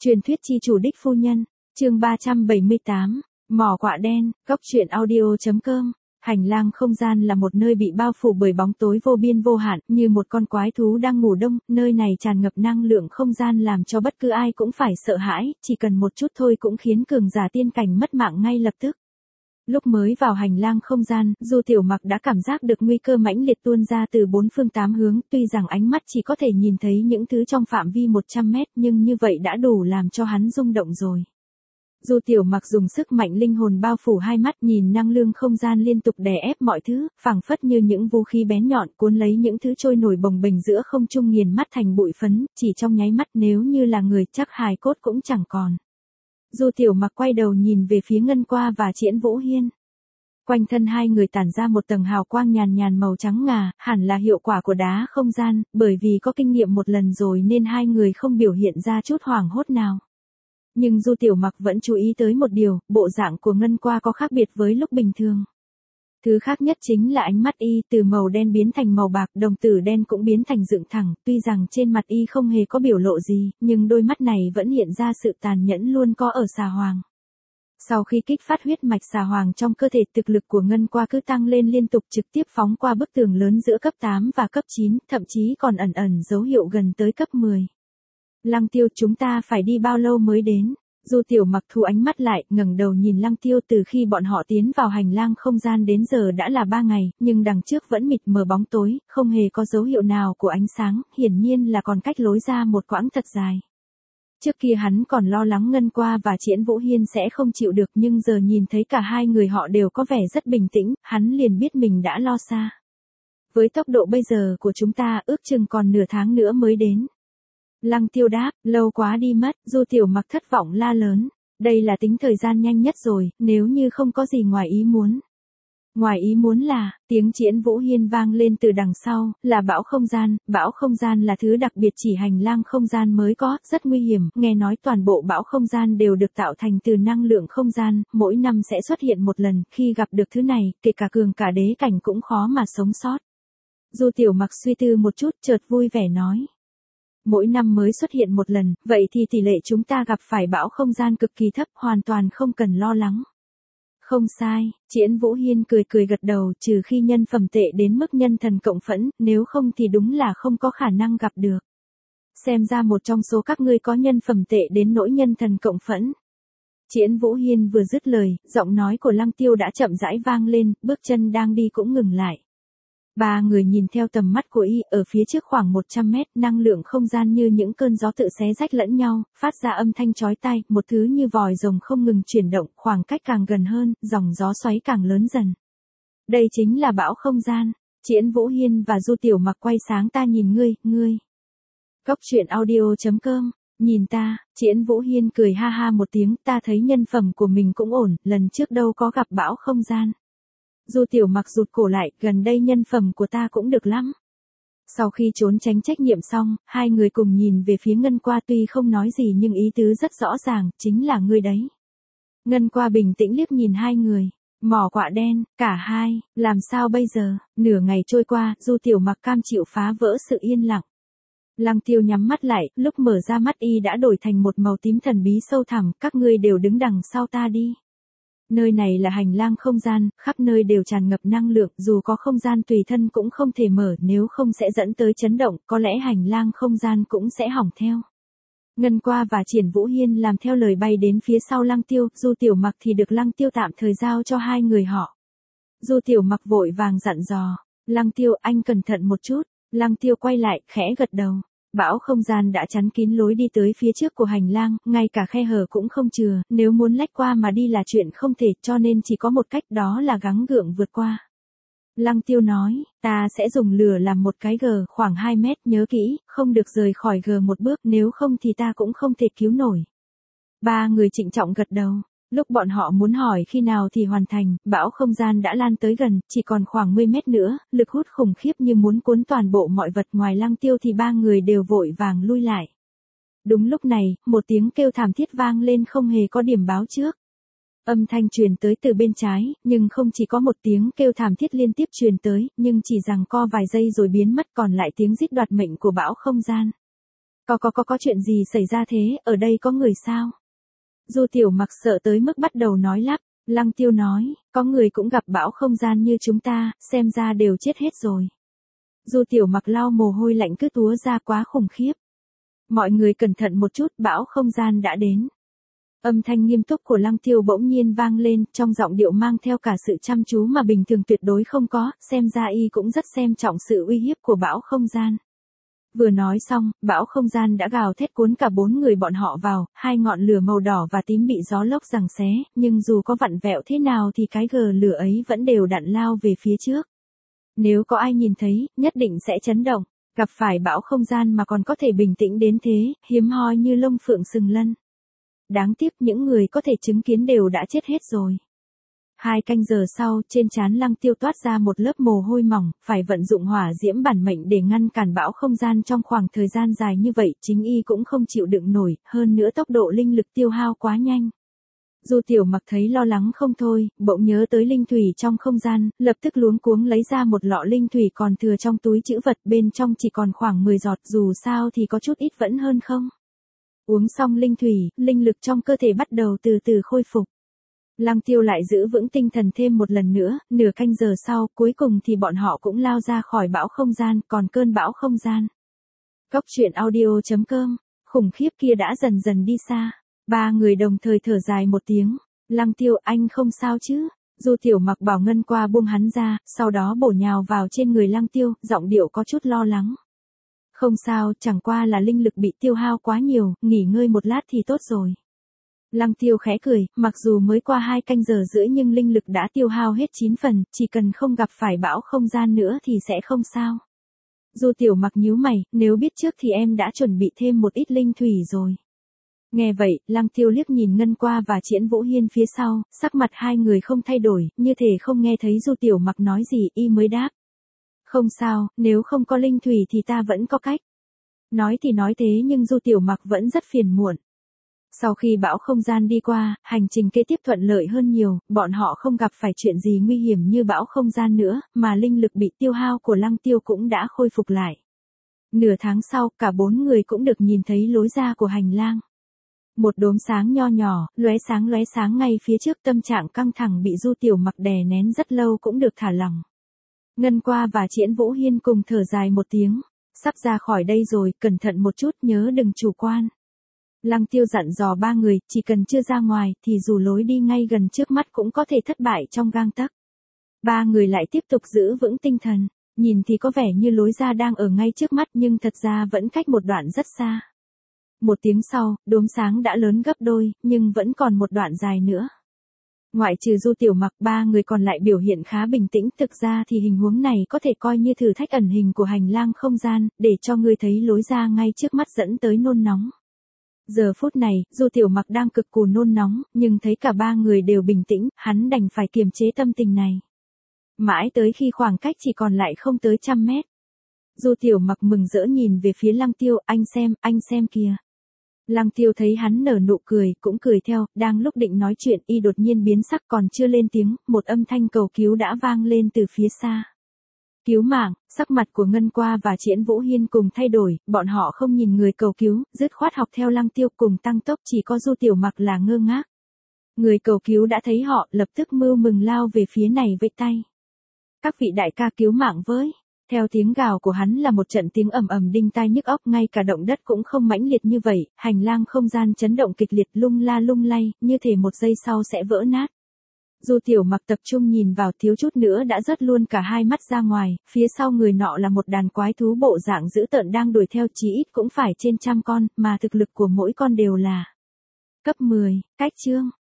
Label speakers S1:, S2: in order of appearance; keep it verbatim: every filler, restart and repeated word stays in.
S1: Truyền thuyết chi chủ đích phu nhân, chương ba trăm bảy mươi tám, mỏ quạ đen, góc truyện audio chấm com. Hành lang không gian là một nơi bị bao phủ bởi bóng tối vô biên vô hạn, như một con quái thú đang ngủ đông, nơi này tràn ngập năng lượng không gian làm cho bất cứ ai cũng phải sợ hãi, chỉ cần một chút thôi cũng khiến cường giả tiên cảnh mất mạng ngay lập tức. Lúc mới vào hành lang không gian, Du Tiểu Mặc đã cảm giác được nguy cơ mãnh liệt tuôn ra từ bốn phương tám hướng, tuy rằng ánh mắt chỉ có thể nhìn thấy những thứ trong phạm vi một trăm mét, nhưng như vậy đã đủ làm cho hắn rung động rồi. Du Tiểu Mặc dùng sức mạnh linh hồn bao phủ hai mắt, nhìn năng lượng không gian liên tục đè ép mọi thứ, phảng phất như những vũ khí bén nhọn cuốn lấy những thứ trôi nổi bồng bềnh giữa không trung nghiền mắt thành bụi phấn, chỉ trong nháy mắt nếu như là người chắc hài cốt cũng chẳng còn. Du Tiểu Mặc quay đầu nhìn về phía Ngân Qua và Triển Vũ Hiên. Quanh thân hai người tản ra một tầng hào quang nhàn nhàn màu trắng ngà, hẳn là hiệu quả của đá không gian, bởi vì có kinh nghiệm một lần rồi nên hai người không biểu hiện ra chút hoảng hốt nào. Nhưng Du Tiểu Mặc vẫn chú ý tới một điều, bộ dạng của Ngân Qua có khác biệt với lúc bình thường. Thứ khác nhất chính là ánh mắt y từ màu đen biến thành màu bạc, đồng tử đen cũng biến thành dựng thẳng, tuy rằng trên mặt y không hề có biểu lộ gì, nhưng đôi mắt này vẫn hiện ra sự tàn nhẫn luôn có ở xà hoàng. Sau khi kích phát huyết mạch xà hoàng trong cơ thể, thực lực của Ngân Qua cứ tăng lên liên tục, trực tiếp phóng qua bức tường lớn giữa cấp tám và cấp chín, thậm chí còn ẩn ẩn dấu hiệu gần tới cấp mười. Lăng Tiêu, chúng ta phải đi bao lâu mới đến? Du Tiểu Mặc thu ánh mắt lại, ngẩng đầu nhìn Lăng Tiêu. Từ khi bọn họ tiến vào hành lang không gian đến giờ đã là ba ngày, nhưng đằng trước vẫn mịt mờ bóng tối, không hề có dấu hiệu nào của ánh sáng, hiển nhiên là còn cách lối ra một quãng thật dài. Trước kia hắn còn lo lắng Ngân Qua và Triển Vũ Hiên sẽ không chịu được, nhưng giờ nhìn thấy cả hai người họ đều có vẻ rất bình tĩnh, hắn liền biết mình đã lo xa. Với tốc độ bây giờ của chúng ta, ước chừng còn nửa tháng nữa mới đến. Lăng Tiêu đáp, lâu quá đi mất. Du Tiểu Mặc thất vọng la lớn, đây là tính thời gian nhanh nhất rồi, nếu như không có gì ngoài ý muốn. Ngoài ý muốn là, tiếng Triển Vũ Hiên vang lên từ đằng sau, là bão không gian. Bão không gian là thứ đặc biệt chỉ hành lang không gian mới có, rất nguy hiểm, nghe nói toàn bộ bão không gian đều được tạo thành từ năng lượng không gian, mỗi năm sẽ xuất hiện một lần, khi gặp được thứ này, kể cả cường cả đế cảnh cũng khó mà sống sót. Du Tiểu Mặc suy tư một chút, chợt vui vẻ nói. Mỗi năm mới xuất hiện một lần, vậy thì tỷ lệ chúng ta gặp phải bão không gian cực kỳ thấp, hoàn toàn không cần lo lắng. Không sai, Triển Vũ Hiên cười cười gật đầu, trừ khi nhân phẩm tệ đến mức nhân thần cộng phẫn, nếu không thì đúng là không có khả năng gặp được. Xem ra một trong số các ngươi có nhân phẩm tệ đến nỗi nhân thần cộng phẫn. Triển Vũ Hiên vừa dứt lời, giọng nói của Lăng Tiêu đã chậm rãi vang lên, bước chân đang đi cũng ngừng lại. Ba người nhìn theo tầm mắt của y, ở phía trước khoảng một trăm mét, năng lượng không gian như những cơn gió tự xé rách lẫn nhau, phát ra âm thanh chói tai, một thứ như vòi rồng không ngừng chuyển động, khoảng cách càng gần hơn, dòng gió xoáy càng lớn dần. Đây chính là bão không gian. Triển Vũ Hiên và Du Tiểu Mặc quay sáng ta nhìn ngươi, ngươi. Góc truyện audio chấm com, nhìn ta. Triển Vũ Hiên cười ha ha một tiếng, ta thấy nhân phẩm của mình cũng ổn, lần trước đâu có gặp bão không gian. Du Tiểu Mặc rụt cổ lại, gần đây nhân phẩm của ta cũng được lắm. Sau khi trốn tránh trách nhiệm xong, hai người cùng nhìn về phía Ngân Qua, tuy không nói gì nhưng ý tứ rất rõ ràng, chính là ngươi đấy. Ngân Qua bình tĩnh liếc nhìn hai người, mỏ quạ đen, cả hai, làm sao bây giờ? Nửa ngày trôi qua, Du Tiểu Mặc cam chịu phá vỡ sự yên lặng. Lăng Tiêu nhắm mắt lại, lúc mở ra mắt y đã đổi thành một màu tím thần bí sâu thẳm, các ngươi đều đứng đằng sau ta đi. Nơi này là hành lang không gian, khắp nơi đều tràn ngập năng lượng, dù có không gian tùy thân cũng không thể mở, nếu không sẽ dẫn tới chấn động, có lẽ hành lang không gian cũng sẽ hỏng theo. Ngân Qua và Triển Vũ Hiên làm theo lời bay đến phía sau Lăng Tiêu, Du Tiểu Mặc thì được Lăng Tiêu tạm thời giao cho hai người họ. Du Tiểu Mặc vội vàng dặn dò, Lăng Tiêu, anh cẩn thận một chút. Lăng Tiêu quay lại, khẽ gật đầu. Bão không gian đã chắn kín lối đi tới phía trước của hành lang, ngay cả khe hở cũng không chừa, nếu muốn lách qua mà đi là chuyện không thể, cho nên chỉ có một cách, đó là gắng gượng vượt qua. Lăng Tiêu nói, ta sẽ dùng lửa làm một cái gờ khoảng hai mét, nhớ kỹ, không được rời khỏi gờ một bước, nếu không thì ta cũng không thể cứu nổi. Ba người trịnh trọng gật đầu. Lúc bọn họ muốn hỏi khi nào thì hoàn thành, bão không gian đã lan tới gần, chỉ còn khoảng mười mét nữa, lực hút khủng khiếp như muốn cuốn toàn bộ mọi vật. Ngoài Lăng Tiêu thì ba người đều vội vàng lui lại. Đúng lúc này, một tiếng kêu thảm thiết vang lên không hề có điểm báo trước. Âm thanh truyền tới từ bên trái, nhưng không chỉ có một tiếng kêu thảm thiết liên tiếp truyền tới, nhưng chỉ giằng co vài giây rồi biến mất, còn lại tiếng rít đoạt mệnh của bão không gian. Có có có có chuyện gì xảy ra thế, ở đây có người sao? Du Tiểu Mặc sợ tới mức bắt đầu nói lắp, Lăng Tiêu nói, có người cũng gặp bão không gian như chúng ta, xem ra đều chết hết rồi. Du Tiểu Mặc lau mồ hôi lạnh cứ túa ra quá khủng khiếp. Mọi người cẩn thận một chút, bão không gian đã đến. Âm thanh nghiêm túc của Lăng Tiêu bỗng nhiên vang lên, trong giọng điệu mang theo cả sự chăm chú mà bình thường tuyệt đối không có, xem ra y cũng rất xem trọng sự uy hiếp của bão không gian. Vừa nói xong, bão không gian đã gào thét cuốn cả bốn người bọn họ vào, hai ngọn lửa màu đỏ và tím bị gió lốc giằng xé, nhưng dù có vặn vẹo thế nào thì cái gờ lửa ấy vẫn đều đặn lao về phía trước. Nếu có ai nhìn thấy, nhất định sẽ chấn động, gặp phải bão không gian mà còn có thể bình tĩnh đến thế, hiếm hoi như lông phượng sừng lân. Đáng tiếc những người có thể chứng kiến đều đã chết hết rồi. Hai canh giờ sau, trên trán Lăng Tiêu toát ra một lớp mồ hôi mỏng, phải vận dụng hỏa diễm bản mệnh để ngăn cản bão không gian trong khoảng thời gian dài như vậy, chính y cũng không chịu đựng nổi, hơn nữa tốc độ linh lực tiêu hao quá nhanh. Du Tiểu Mặc thấy lo lắng không thôi, bỗng nhớ tới linh thủy trong không gian, lập tức luống cuống lấy ra một lọ linh thủy còn thừa trong túi trữ vật, bên trong chỉ còn khoảng mười giọt, dù sao thì có chút ít vẫn hơn không. Uống xong linh thủy, linh lực trong cơ thể bắt đầu từ từ khôi phục. Lăng Tiêu lại giữ vững tinh thần thêm một lần nữa, nửa canh giờ sau, cuối cùng thì bọn họ cũng lao ra khỏi bão không gian, còn cơn bão không gian. Cốc truyện audio chấm com, khủng khiếp kia đã dần dần đi xa. Ba người đồng thời thở dài một tiếng. Lăng Tiêu, anh không sao chứ? Du Tiểu Mặc bảo Ngân Qua buông hắn ra, sau đó bổ nhào vào trên người Lăng Tiêu, giọng điệu có chút lo lắng. Không sao, chẳng qua là linh lực bị tiêu hao quá nhiều, nghỉ ngơi một lát thì tốt rồi. Lăng Tiêu khẽ cười, mặc dù mới qua hai canh giờ rưỡi nhưng linh lực đã tiêu hao hết chín phần, chỉ cần không gặp phải bão không gian nữa thì sẽ không sao. Du Tiểu Mặc nhíu mày, nếu biết trước thì em đã chuẩn bị thêm một ít linh thủy rồi. Nghe vậy, Lăng Tiêu liếc nhìn Ngân Qua và Triển Vũ Hiên phía sau, sắc mặt hai người không thay đổi, như thể không nghe thấy Du Tiểu Mặc nói gì, y mới đáp. Không sao, nếu không có linh thủy thì ta vẫn có cách. Nói thì nói thế nhưng Du Tiểu Mặc vẫn rất phiền muộn. Sau khi bão không gian đi qua, hành trình kế tiếp thuận lợi hơn nhiều, bọn họ không gặp phải chuyện gì nguy hiểm như bão không gian nữa, mà linh lực bị tiêu hao của Lăng Tiêu cũng đã khôi phục lại. Nửa tháng sau, cả bốn người cũng được nhìn thấy lối ra của hành lang. Một đốm sáng nho nhỏ, lóe sáng lóe sáng ngay phía trước, tâm trạng căng thẳng bị Du Tiểu Mặc đè nén rất lâu cũng được thả lỏng. Ngân Qua và Triển Vũ Hiên cùng thở dài một tiếng, sắp ra khỏi đây rồi, cẩn thận một chút, nhớ đừng chủ quan. Lăng Tiêu dặn dò ba người, chỉ cần chưa ra ngoài, thì dù lối đi ngay gần trước mắt cũng có thể thất bại trong gang tấc. Ba người lại tiếp tục giữ vững tinh thần, nhìn thì có vẻ như lối ra đang ở ngay trước mắt nhưng thật ra vẫn cách một đoạn rất xa. Một tiếng sau, đốm sáng đã lớn gấp đôi, nhưng vẫn còn một đoạn dài nữa. Ngoại trừ Du Tiểu Mặc, ba người còn lại biểu hiện khá bình tĩnh, thực ra thì hình huống này có thể coi như thử thách ẩn hình của hành lang không gian, để cho ngươi thấy lối ra ngay trước mắt dẫn tới nôn nóng. Giờ phút này, Du Tiểu Mặc đang cực cù nôn nóng, nhưng thấy cả ba người đều bình tĩnh, hắn đành phải kiềm chế tâm tình này. Mãi tới khi khoảng cách chỉ còn lại không tới trăm mét. Du Tiểu Mặc mừng rỡ nhìn về phía Lăng Tiêu, anh xem, anh xem kìa. Lăng Tiêu thấy hắn nở nụ cười, cũng cười theo, đang lúc định nói chuyện y đột nhiên biến sắc, còn chưa lên tiếng, một âm thanh cầu cứu đã vang lên từ phía xa. Cứu mạng, sắc mặt của Ngân Qua và Triển Vũ Hiên cùng thay đổi, bọn họ không nhìn người cầu cứu, dứt khoát học theo Lăng Tiêu cùng tăng tốc, chỉ có Du Tiểu Mặc là ngơ ngác. Người cầu cứu đã thấy họ, lập tức mưu mừng lao về phía này với tay. Các vị đại ca cứu mạng với. Theo tiếng gào của hắn là một trận tiếng ầm ầm đinh tai nhức óc, ngay cả động đất cũng không mãnh liệt như vậy, hành lang không gian chấn động kịch liệt, lung la lung lay, như thể một giây sau sẽ vỡ nát. Du Tiểu Mặc tập trung nhìn vào, thiếu chút nữa đã rớt luôn cả hai mắt ra ngoài, phía sau người nọ là một đàn quái thú bộ dạng dữ tợn đang đuổi theo, chí ít cũng phải trên trăm con, mà thực lực của mỗi con đều là cấp mười, cách chương.